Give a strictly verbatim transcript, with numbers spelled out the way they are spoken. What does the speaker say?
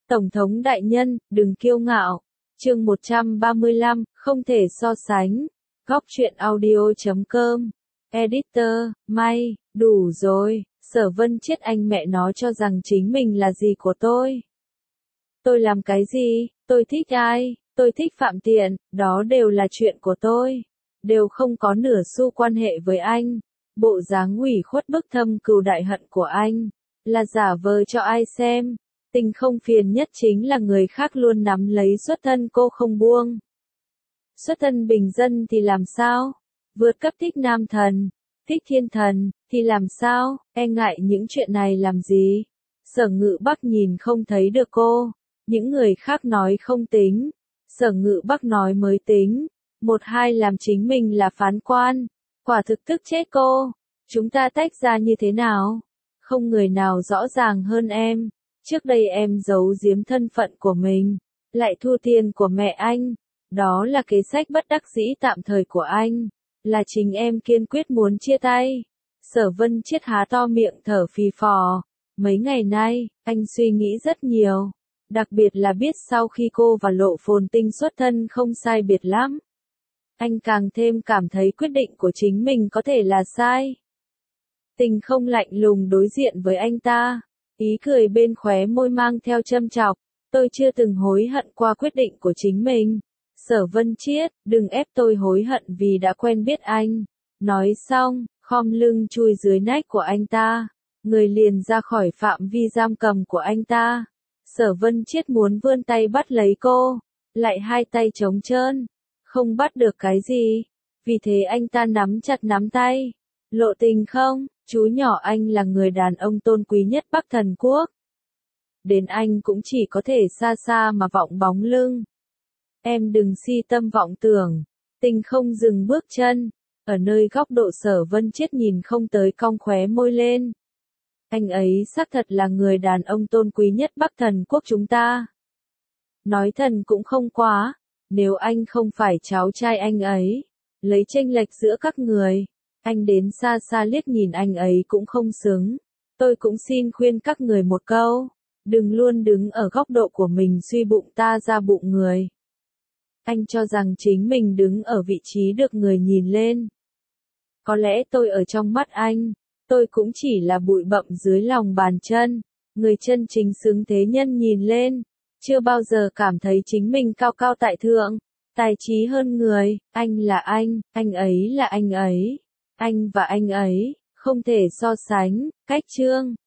Tổng thống đại nhân, đừng kiêu ngạo. Chương một trăm ba mươi lăm, không thể so sánh. Góc truyện audio chấm com. Editor, May, đủ rồi. Sở Vân Chiết anh mẹ nó cho rằng chính mình là gì của tôi. Tôi làm cái gì, tôi thích ai, tôi thích Phạm Tiện, đó đều là chuyện của tôi. Đều không có nửa xu quan hệ với anh. Bộ dáng ủy khuất bức thâm cừu đại hận của anh, là giả vờ cho ai xem. Tình không phiền nhất chính là người khác luôn nắm lấy xuất thân cô không buông. Xuất thân bình dân thì làm sao? Vượt cấp thích nam thần, thích thiên thần, thì làm sao? E ngại những chuyện này làm gì? Sở Ngự Bắc nhìn không thấy được cô. Những người khác nói không tính. Sở Ngự Bắc nói mới tính. Một hai làm chính mình là phán quan. Quả thực tức chết cô. Chúng ta tách ra như thế nào? Không người nào rõ ràng hơn em. Trước đây em giấu giếm thân phận của mình, lại thu tiền của mẹ anh. Đó là kế sách bất đắc dĩ tạm thời của anh. Là chính em kiên quyết muốn chia tay. Sở Vân Chiết há to miệng thở phì phò. Mấy ngày nay, anh suy nghĩ rất nhiều. Đặc biệt là biết sau khi cô và Lộ Phồn Tinh xuất thân không sai biệt lắm. Anh càng thêm cảm thấy quyết định của chính mình có thể là sai. Tình không lạnh lùng đối diện với anh ta. Ý cười bên khóe môi mang theo châm chọc. Tôi chưa từng hối hận qua quyết định của chính mình. Sở Vân Chiết, đừng ép tôi hối hận vì đã quen biết anh. Nói xong, khom lưng chui dưới nách của anh ta. Người liền ra khỏi phạm vi giam cầm của anh ta. Sở Vân Chiết muốn vươn tay bắt lấy cô. Lại hai tay trống trơn. Không bắt được cái gì. Vì thế anh ta nắm chặt nắm tay. Lộ Tình không, chú nhỏ anh là người đàn ông tôn quý nhất Bắc Thần Quốc. Đến anh cũng chỉ có thể xa xa mà vọng bóng lưng. Em đừng si tâm vọng tưởng. Tình không dừng bước chân. Ở nơi góc độ Sở Vân Chiết nhìn không tới cong khóe môi lên. Anh ấy xác thật là người đàn ông tôn quý nhất Bắc Thần Quốc chúng ta. Nói thần cũng không quá. Nếu anh không phải cháu trai anh ấy, lấy chênh lệch giữa các người, anh đến xa xa liếc nhìn anh ấy cũng không xứng. Tôi cũng xin khuyên các người một câu. Đừng luôn đứng ở góc độ của mình suy bụng ta ra bụng người. Anh cho rằng chính mình đứng ở vị trí được người nhìn lên. Có lẽ tôi ở trong mắt anh, tôi cũng chỉ là bụi bặm dưới lòng bàn chân. Người chân chính xứng thế nhân nhìn lên. Chưa bao giờ cảm thấy chính mình cao cao tại thượng. Tài trí hơn người. Anh là anh, anh ấy là anh ấy. Anh và anh ấy, không thể so sánh. Cách chương